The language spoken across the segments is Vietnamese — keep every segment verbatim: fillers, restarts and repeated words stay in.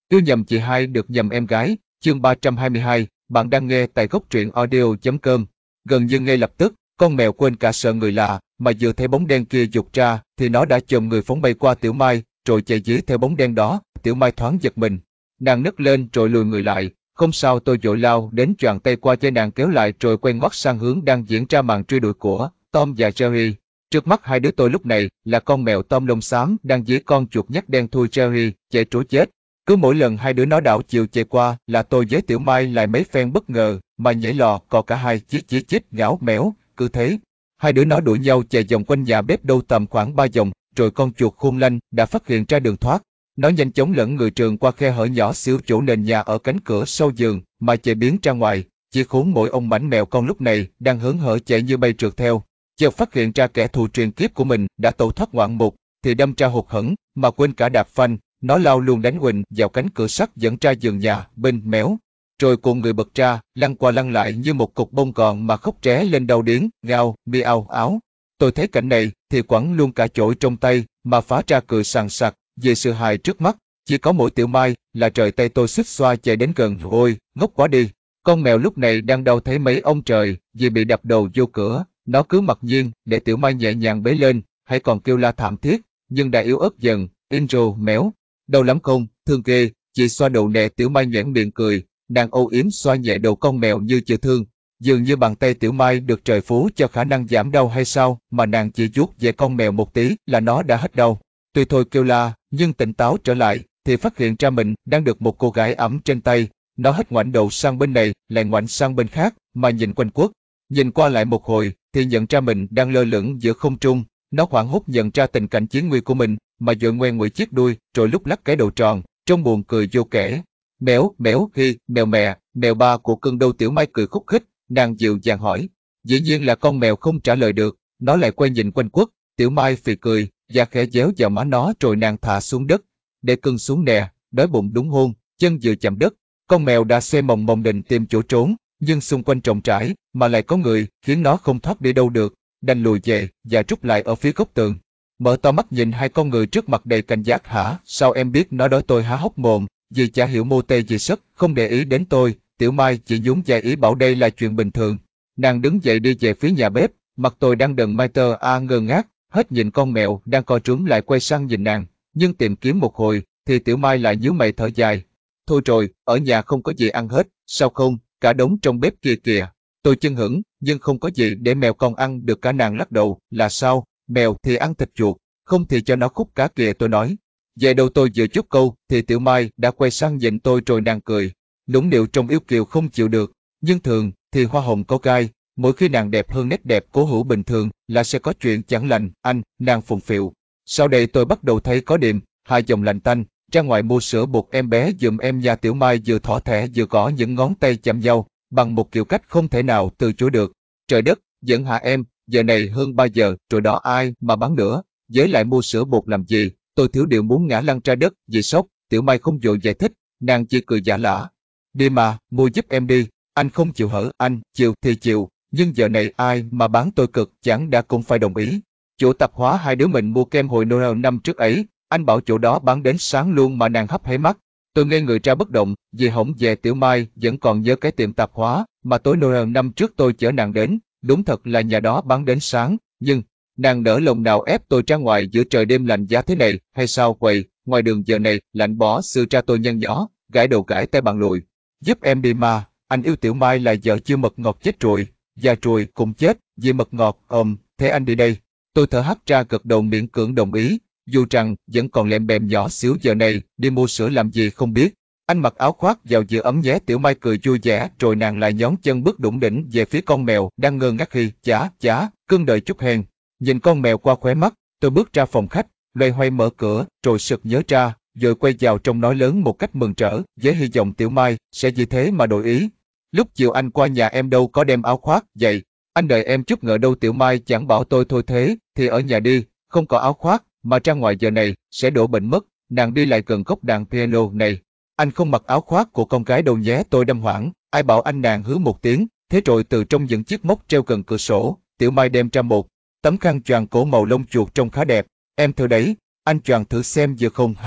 Yêu nhầm chị hai được nhầm em gái, chương ba trăm hai mươi hai, bạn đang nghe tại góc truyện audio chấm com. Gần như ngay lập tức, con mèo quên cả sợ người lạ, mà vừa thấy bóng đen kia giục ra, thì nó đã chồm người phóng bay qua Tiểu Mai, rồi chạy dưới theo bóng đen đó. Tiểu Mai thoáng giật mình, nàng nấc lên rồi lùi người lại. Không sao, tôi vội lao đến choàng tay qua vai nàng kéo lại rồi quay ngoắt sang hướng đang diễn ra màn truy đuổi của Tom và Jerry. Trước mắt hai đứa tôi lúc này là con mèo Tom lông xám đang dí con chuột nhắt đen thui Jerry, chạy trối chết. Cứ mỗi lần hai đứa nó đảo chiều chạy qua là tôi với Tiểu Mai lại mấy phen bất ngờ mà nhảy lò cò cả hai chít chít chít ngáo mẻo. Cứ thế hai đứa nó đuổi nhau chạy vòng quanh nhà bếp đâu tầm khoảng ba vòng, rồi con chuột khôn lanh đã phát hiện ra đường thoát. Nó nhanh chóng lẫn người trườn qua khe hở nhỏ xíu chỗ nền nhà ở cánh cửa sau giường mà chạy biến ra ngoài. Chỉ khốn mỗi ông mảnh mèo con lúc này đang hớn hở chạy như bay trượt theo. Chợt phát hiện ra kẻ thù truyền kiếp của mình đã tẩu thoát ngoạn mục, thì đâm ra hụt hẫng mà quên cả đạp phanh. Nó lao luôn đánh huỳnh vào cánh cửa sắt dẫn ra giường nhà bên méo, rồi cuộn người bật ra, lăn qua lăn lại như một cục bông gòn mà khóc ré lên đau điếng, ngao, miao áo. Tôi thấy cảnh này thì quẳng luôn cả chổi trong tay mà phá ra cười sằng sặc về sự hài trước mắt. Chỉ có mỗi Tiểu Mai là trời tay tôi xích xoa chạy đến gần. Ôi, ngốc quá đi. Con mèo lúc này đang đau thấy mấy ông trời vì bị đập đầu vô cửa. Nó cứ mặc nhiên để Tiểu Mai nhẹ nhàng bế lên, hay còn kêu la thảm thiết, nhưng đã yếu ớt dần. Intro méo. Đau lắm không, thương ghê. Chị xoa đầu nè. Tiểu Mai nhoẻn miệng cười, nàng âu yếm xoa nhẹ đầu con mèo như chữa thương. Dường như bàn tay Tiểu Mai được trời phú cho khả năng giảm đau hay sao mà nàng chỉ vuốt về con mèo một tí là nó đã hết đau. Tuy thôi kêu la, nhưng tỉnh táo trở lại thì phát hiện ra mình đang được một cô gái ẵm trên tay. Nó hết ngoảnh đầu sang bên này lại ngoảnh sang bên khác mà nhìn quanh quất. Nhìn qua lại một hồi thì nhận ra mình đang lơ lửng giữa không trung. Nó hoảng hốt nhận ra tình cảnh chiến nguy của mình mà vội ngoe nguậy chiếc đuôi rồi lúc lắc cái đầu tròn, trông buồn cười vô kể. Mèo, mèo, hi, mèo mè, mèo ba của cưng đâu? Tiểu Mai cười khúc khích, nàng dịu dàng hỏi. Dĩ nhiên là con mèo không trả lời được, nó lại quay nhìn quanh quất. Tiểu Mai phì cười và khẽ déo vào má nó rồi nàng thả xuống đất. Để cưng xuống nè, đói bụng đúng hôn. Chân vừa chạm đất, con mèo đã xoay mòng mòng định tìm chỗ trốn, nhưng xung quanh rộng rãi mà lại có người khiến nó không thoát đi đâu được, đành lùi về và rút lại ở phía góc tường. Mở to mắt nhìn hai con người trước mặt đầy cảnh giác. Hả? Sao em biết? Nó đói. Tôi há hốc mồm vì chả hiểu mô tê gì sất, không để ý đến tôi. Tiểu Mai chỉ nhún vai ý bảo đây là chuyện bình thường. Nàng đứng dậy đi về phía nhà bếp, mặt tôi đang đần mai tơ a ngơ ngác, hết nhìn con mèo đang co trúm lại quay sang nhìn nàng, nhưng tìm kiếm một hồi thì Tiểu Mai lại nhíu mày thở dài. Thôi rồi, ở nhà không có gì ăn hết. Sao không? Cả đống trong bếp kia kìa. Tôi chưng hửng, nhưng không có gì để mèo con ăn được cả. Nàng lắc đầu. Là sao? Mèo thì ăn thịt chuột, không thì cho nó khúc cá kìa. Tôi nói. Về đâu tôi vừa chút câu thì Tiểu Mai đã quay sang nhìn tôi rồi nàng cười, nũng nịu trông yêu kiều không chịu được. Nhưng thường thì hoa hồng có gai, mỗi khi nàng đẹp hơn nét đẹp cố hữu bình thường là sẽ có chuyện chẳng lành. Anh, nàng phụng phịu. Sau đây tôi bắt đầu thấy có điểm, hai dòng lành tanh. Ra ngoài mua sữa bột em bé giùm em nha. Tiểu Mai vừa thỏ thẻ vừa gõ những ngón tay chạm nhau bằng một kiểu cách không thể nào từ chối được. Trời đất, giận hả em? Giờ này hơn ba giờ rồi đó, ai mà bán nữa? Với lại mua sữa bột làm gì? Tôi thiếu điều muốn ngã lăn ra đất vì sốc. Tiểu Mai không vội giải thích, nàng chỉ cười giả lả. Đi mà, mua giúp em đi. Anh không chịu hở. Anh chịu thì chịu, nhưng giờ này ai mà bán tôi cực chẳng đã cũng phải đồng ý. Chỗ tạp hóa hai đứa mình mua kem hồi Noel năm trước ấy, anh bảo chỗ đó bán đến sáng luôn mà nàng hấp háy mắt. Tôi ngây người ra bất động, vì hổng về Tiểu Mai vẫn còn nhớ cái tiệm tạp hóa mà tối Noel năm trước tôi chở nàng đến. Đúng thật là nhà đó bán đến sáng, nhưng nàng nỡ lòng nào ép tôi ra ngoài giữa trời đêm lạnh giá thế này hay sao? Quầy ngoài đường giờ này lạnh bỏ xưa ra. Tôi nhăn nhó, gãi đầu gãi tay bằng lùi. Giúp em đi mà, anh yêu Tiểu Mai là vợ chưa mật ngọt chết rồi, già rồi cũng chết vì mật ngọt. Ờm, thế anh đi đây. Tôi thở hắt ra gật đầu miễn cưỡng đồng ý, dù rằng vẫn còn lem bem nhỏ xíu. Giờ này đi mua sữa làm gì không biết. Anh mặc áo khoác vào giữa ấm nhé. Tiểu Mai cười vui vẻ rồi nàng lại nhón chân bước đủng đỉnh về phía con mèo đang ngơ ngác. Khi chả chả cưng đợi chút hèn. Nhìn con mèo qua khóe mắt, tôi bước ra phòng khách, loay hoay mở cửa rồi sực nhớ ra, rồi quay vào trong nói lớn một cách mừng rỡ với hy vọng Tiểu Mai sẽ vì thế mà đổi ý. Lúc chiều anh qua nhà em đâu có đem áo khoác vậy, anh đợi em chút ngờ đâu. Tiểu Mai chẳng bảo tôi thôi thế thì ở nhà đi, không có áo khoác mà ra ngoài giờ này sẽ đổ bệnh mất. Nàng đi lại gần góc đàn piano này. Anh không mặc áo khoác của con gái đâu nhé. Tôi đâm hoảng, ai bảo anh? Nàng hứ một tiếng, thế rồi từ trong những chiếc móc treo gần cửa sổ, Tiểu Mai đem ra một tấm khăn choàng cổ màu lông chuột trông khá đẹp. Em thử đấy, anh choàng thử xem vừa không hả?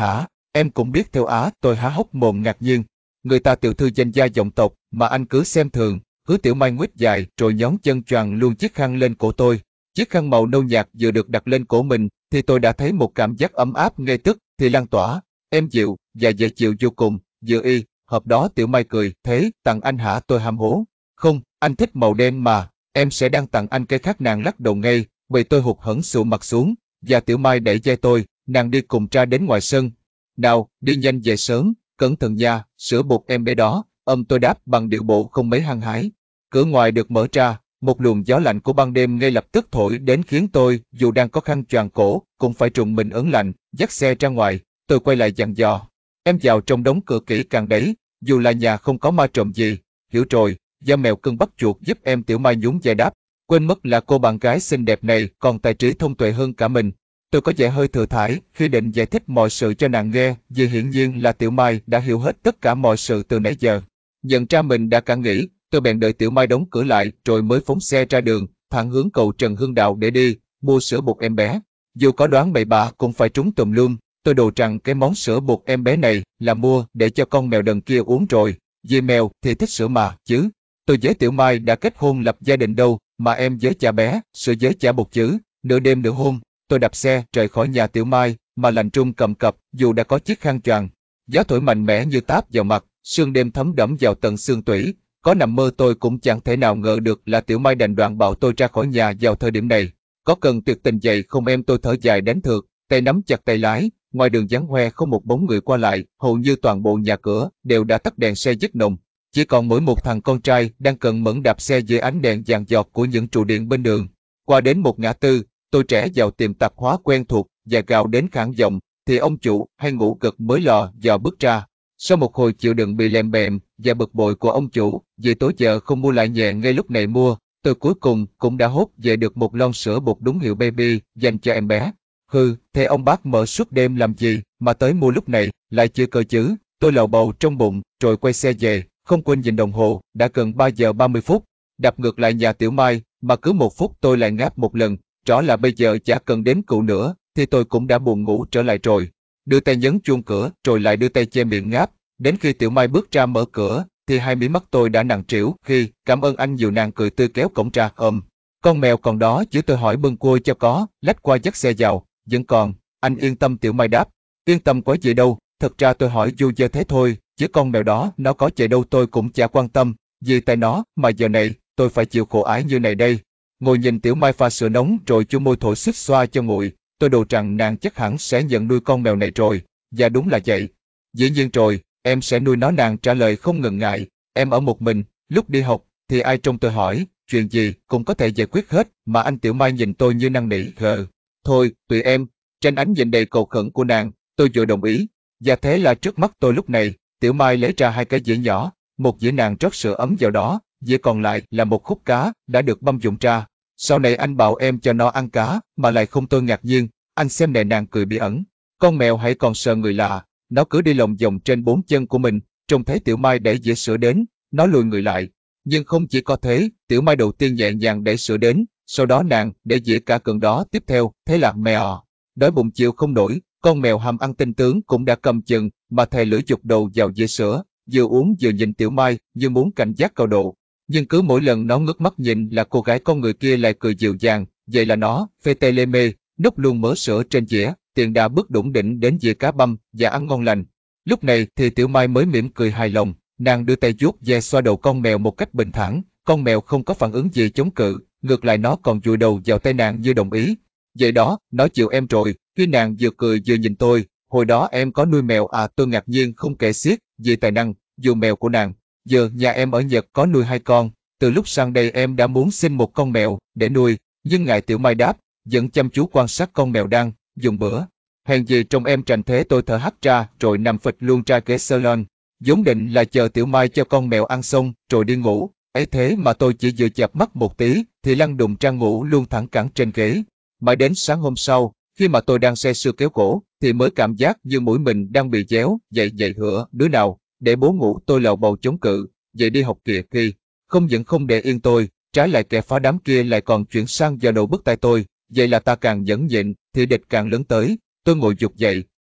Em cũng biết theo Á, tôi há hốc mồm ngạc nhiên. Người ta tiểu thư danh gia vọng tộc mà anh cứ xem thường. Hứa Tiểu Mai nguýt dài rồi nhón chân choàng luôn chiếc khăn lên cổ tôi. Chiếc khăn màu nâu nhạt vừa được đặt lên cổ mình thì tôi đã thấy một cảm giác ấm áp ngay tức thì lan tỏa. Em dịu và dễ chịu vô cùng, vừa y. Hợp đó Tiểu Mai cười, thế tặng anh hả? Tôi hăm hố. Không, anh thích màu đen mà, em sẽ đang tặng anh cái khác. Nàng lắc đầu ngay, vì tôi hụt hẫng xụ mặt xuống, và Tiểu Mai đẩy vai tôi, nàng đi cùng ra đến ngoài sân. Nào, đi nhanh về sớm, cẩn thận nha, sữa bột em bé đó, âm tôi đáp bằng điệu bộ không mấy hăng hái. Cửa ngoài được mở ra, một luồng gió lạnh của ban đêm ngay lập tức thổi đến khiến tôi, dù đang có khăn choàng cổ, cũng phải trùng mình ớn lạnh, dắt xe ra ngoài. Tôi quay lại dặn dò, em vào trong đóng cửa kỹ càng đấy, dù là nhà không có ma trộm gì. Hiểu rồi, da mèo cưng bắt chuột giúp em. Tiểu Mai nhún vai đáp, quên mất là cô bạn gái xinh đẹp này còn tài trí thông tuệ hơn cả mình. Tôi có vẻ hơi thừa thãi khi định giải thích mọi sự cho nàng nghe, vì hiển nhiên là Tiểu Mai đã hiểu hết tất cả mọi sự từ nãy giờ. Nhận ra mình đã cả nghĩ, tôi bèn đợi Tiểu Mai đóng cửa lại rồi mới phóng xe ra đường, thẳng hướng cầu Trần Hưng Đạo để đi mua sữa bột em bé. Dù có đoán bậy bạ cũng phải trúng tùm lum. Tôi đồ rằng cái món sữa bột em bé này là mua để cho con mèo đần kia uống rồi, vì mèo thì thích sữa mà chứ. Tôi với Tiểu Mai đã kết hôn lập gia đình đâu mà em với cha bé, sữa với chả bột chứ. Nửa đêm nửa hôm, tôi đạp xe rời khỏi nhà Tiểu Mai mà lạnh run cầm cập dù đã có chiếc khăn choàng. Gió thổi mạnh mẽ như táp vào mặt, sương đêm thấm đẫm vào tận xương tủy. Có nằm mơ tôi cũng chẳng thể nào ngờ được là Tiểu Mai đành đoạn bảo tôi ra khỏi nhà vào thời điểm này. Có cần tuyệt tình vậy không em? Tôi thở dài đánh thượt, tay nắm chặt tay lái. Ngoài đường vắng hoe không một bóng người qua lại, hầu như toàn bộ nhà cửa đều đã tắt đèn xe dứt nồng. Chỉ còn mỗi một thằng con trai đang cần mẫn đạp xe dưới ánh đèn vàng giọt của những trụ điện bên đường. Qua đến một ngã tư, tôi trẻ vào tiệm tạp hóa quen thuộc và gào đến khản giọng, thì ông chủ hay ngủ gật mới lò dò bước ra. Sau một hồi chịu đựng bị lèm bèm và bực bội của ông chủ vì tối giờ không mua lại nhẹ ngay lúc này mua, tôi cuối cùng cũng đã hốt về được một lon sữa bột đúng hiệu baby dành cho em bé. Hừ, thế ông bác mở suốt đêm làm gì mà tới mua lúc này, lại chưa cơ chứ. Tôi lầu bầu trong bụng rồi quay xe về, không quên nhìn đồng hồ, đã gần ba giờ ba mươi phút. Đạp ngược lại nhà Tiểu Mai mà cứ một phút tôi lại ngáp một lần, rõ là bây giờ chả cần đến cụ nữa thì tôi cũng đã buồn ngủ trở lại rồi. Đưa tay nhấn chuông cửa rồi lại đưa tay che miệng ngáp. Đến khi Tiểu Mai bước ra mở cửa thì hai mí mắt tôi đã nặng trĩu khi cảm ơn anh nhiều. Nàng cười tươi kéo cổng ra ôm. Con mèo còn đó chứ? Tôi hỏi bâng quơ cho có, lách qua dắt xe vào. Vẫn còn, anh yên tâm. Tiểu Mai đáp. Yên tâm quá gì đâu, thật ra tôi hỏi vui dơ thế thôi, chứ con mèo đó nó có chạy đâu tôi cũng chả quan tâm, vì tại nó mà giờ này tôi phải chịu khổ ái như này đây. Ngồi nhìn Tiểu Mai pha sữa nóng rồi chu môi thổi xích xoa cho nguội, tôi đồ rằng nàng chắc hẳn sẽ nhận nuôi con mèo này rồi. Và đúng là vậy. Dĩ nhiên rồi, em sẽ nuôi nó. Nàng trả lời không ngần ngại. Em ở một mình, lúc đi học thì ai trông? Tôi hỏi, chuyện gì cũng có thể giải quyết hết mà anh. Tiểu Mai nhìn tôi như năn nỉ. Gờ, thôi, tùy em. Tranh ánh nhìn đầy cầu khẩn của nàng, tôi vội đồng ý. Và thế là trước mắt tôi lúc này, Tiểu Mai lấy ra hai cái dĩa nhỏ, một dĩa nàng rót sữa ấm vào đó, dĩa còn lại là một khúc cá đã được băm dụng ra. Sau này anh bảo em cho nó ăn cá, mà lại không? Tôi ngạc nhiên, anh xem nè. Nàng cười bí ẩn. Con mèo hãy còn sợ người lạ, nó cứ đi lòng vòng trên bốn chân của mình. Trông thấy Tiểu Mai đẩy dĩa sữa đến, nó lùi người lại. Nhưng không chỉ có thế, Tiểu Mai đầu tiên nhẹ nhàng đẩy sữa đến, sau đó nàng để dĩa cả cần đó tiếp theo. Thế là mèo đói bụng chịu không nổi, con mèo ham ăn tinh tướng cũng đã cầm chừng mà thè lưỡi chụp đầu vào dĩa sữa, vừa uống vừa nhìn Tiểu Mai như muốn cảnh giác cao độ. Nhưng cứ mỗi lần nó ngước mắt nhìn là cô gái con người kia lại cười dịu dàng, vậy là nó phê tê lê mê, nốc luôn mớ sữa trên dĩa, tiền đã bước đủng đỉnh đến dĩa cá băm và ăn ngon lành. Lúc này thì Tiểu Mai mới mỉm cười hài lòng, nàng đưa tay vuốt ve xoa đầu con mèo một cách bình thản. Con mèo không có phản ứng gì chống cự, ngược lại nó còn vùi đầu vào tay nàng như đồng ý. Vậy đó, nó chịu em rồi. Khi nàng vừa cười vừa nhìn tôi, hồi đó em có nuôi mèo à? Tôi ngạc nhiên không kể xiết vì tài năng dù mèo của nàng. Giờ nhà em ở Nhật có nuôi hai con, từ lúc sang đây em đã muốn xin một con mèo để nuôi, nhưng ngại. Tiểu Mai đáp, vẫn chăm chú quan sát con mèo đang dùng bữa. Hèn gì trông em trành thế. Tôi thở hắt ra rồi nằm phịch luôn ra ghế salon, vốn định là chờ Tiểu Mai cho con mèo ăn xong rồi đi ngủ. Ấy thế mà tôi chỉ vừa chợp mắt một tí thì lăn đùng ra ngủ luôn thẳng cẳng trên ghế. Mãi đến sáng hôm sau, khi mà tôi đang say sưa kéo cổ, thì mới cảm giác như mũi mình đang bị déo. Dậy dậy hửa, đứa nào để bố ngủ? Tôi lầu bầu chống cự, dậy đi học kìa. Khi không những không để yên tôi, trái lại kẻ phá đám kia lại còn chuyển sang vào đầu bức tai tôi. Vậy là ta càng nhẫn nhịn thì địch càng lớn tới. Tôi ngồi dục dậy,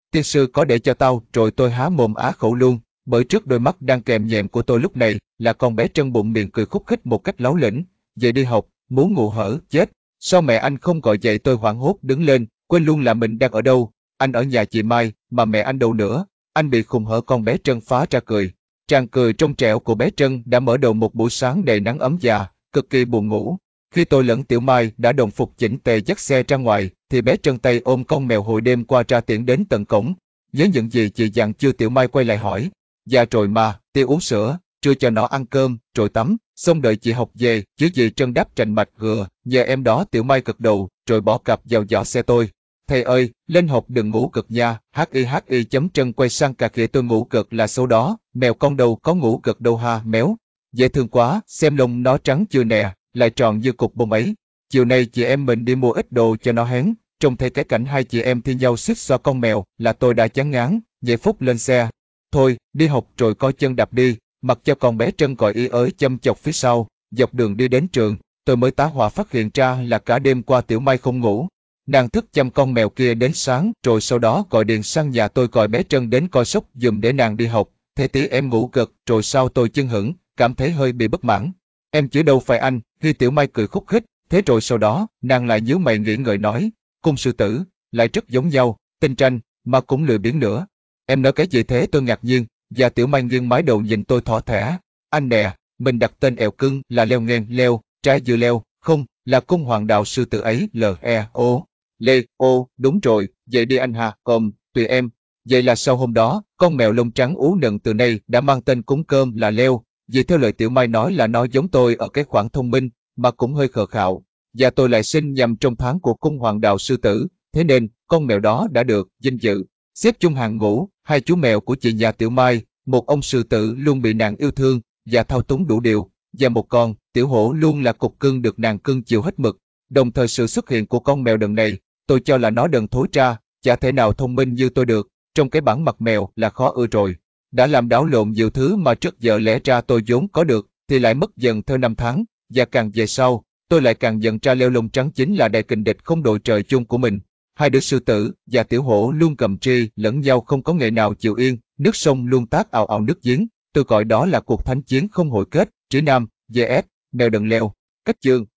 Tiên sư có để cho tao, rồi tôi há mồm á khẩu luôn, bởi trước đôi mắt đang kèm nhẹm của tôi lúc này là con bé Trân bụng miệng cười khúc khích một cách láu lĩnh. Về đi học, muốn ngủ hở, chết. Sao mẹ anh không gọi dậy tôi hoảng hốt đứng lên, quên luôn là mình đang ở đâu. Anh ở nhà chị Mai, mà mẹ anh đâu nữa. Anh bị khùng hở con bé Trân phá ra cười. Tràng cười trong trẻo của bé Trân đã mở đầu một buổi sáng đầy nắng ấm già, cực kỳ buồn ngủ. Khi tôi lẫn Tiểu Mai đã đồng phục chỉnh tề dắt xe ra ngoài, thì bé Trân tay ôm con mèo hồi đêm qua ra tiễn đến tận cổng. Nhớ những gì chị dặn chưa? Tiểu Mai quay lại hỏi. Dạ rồi mà, Tiêu uống sữa, trưa cho nó ăn cơm, rồi tắm, xong đợi chị học về, chứ gì. Trân đáp trành mạch gừa, nhờ em đó. Tiểu Mai gật đầu, rồi bỏ cặp vào giỏ xe tôi. Thầy ơi, lên học đừng ngủ gật nha. Hi hi chấm Trân quay sang cà khịa tôi. Ngủ gật là xấu đó, mèo con đâu có ngủ gật đâu ha méo. Dễ thương quá, xem lông nó trắng chưa nè, lại tròn như cục bông ấy. Chiều nay chị em mình đi mua ít đồ cho nó hén. Trông thấy cái cảnh hai chị em thi nhau suýt xoa con mèo là tôi đã chán ngán, nhảy phúc lên xe. Thôi, đi học rồi coi chân đạp đi, mặc cho con bé Trân gọi ý ới châm chọc phía sau. Dọc đường đi đến trường, tôi mới tá hỏa phát hiện ra là cả đêm qua Tiểu Mai không ngủ. Nàng thức chăm con mèo kia đến sáng, rồi sau đó gọi điện sang nhà tôi gọi bé Trân đến coi sóc giùm để nàng đi học. Thế tí em ngủ gật, rồi sao? Tôi chưng hửng, cảm thấy hơi bị bất mãn. Em chứ đâu phải anh. Khi Tiểu Mai cười khúc khích, thế rồi sau đó, nàng lại nhíu mày nghĩ ngợi nói, cung sư tử, lại rất giống nhau, tinh tranh, mà cũng lười biếng nữa. Em nói cái gì thế? Tôi ngạc nhiên, và Tiểu Mai nghiêng mái đầu nhìn tôi thỏ thẻ. Anh nè, mình đặt tên eo cưng là leo ngang leo, trái dưa leo, không, là cung hoàng đạo sư tử ấy. L-E-O, Lê, ô, đúng rồi, vậy đi anh hà, còn, tùy em. Vậy là sau hôm đó, con mèo lông trắng ú nựng từ nay đã mang tên cúng cơm là Leo. Vì theo lời Tiểu Mai nói là nó giống tôi ở cái khoản thông minh, mà cũng hơi khờ khạo. Và tôi lại sinh nhằm trong tháng của cung hoàng đạo sư tử, thế nên con mèo đó đã được vinh dự xếp chung hàng ngũ hai chú mèo của chị nhà Tiểu Mai, một ông sư tử luôn bị nàng yêu thương và thao túng đủ điều, và một con Tiểu Hổ luôn là cục cưng được nàng cưng chiều hết mực. Đồng thời sự xuất hiện của con mèo đần này, tôi cho là nó đần thối ra, chả thể nào thông minh như tôi được, trong cái bản mặt mèo là khó ưa rồi. Đã làm đảo lộn nhiều thứ mà trước giờ lẽ ra tôi vốn có được, thì lại mất dần theo năm tháng, và càng về sau, tôi lại càng nhận ra Leo lông trắng chính là đại kình địch không đội trời chung của mình. Hai đứa sư tử và Tiểu Hổ luôn cầm tri lẫn nhau, không có ngày nào chịu yên, nước sông luôn tát ào ào nước giếng. Tôi gọi đó là cuộc thánh chiến không hồi kết. Trĩ Nam vs mèo đần Leo. Cách chương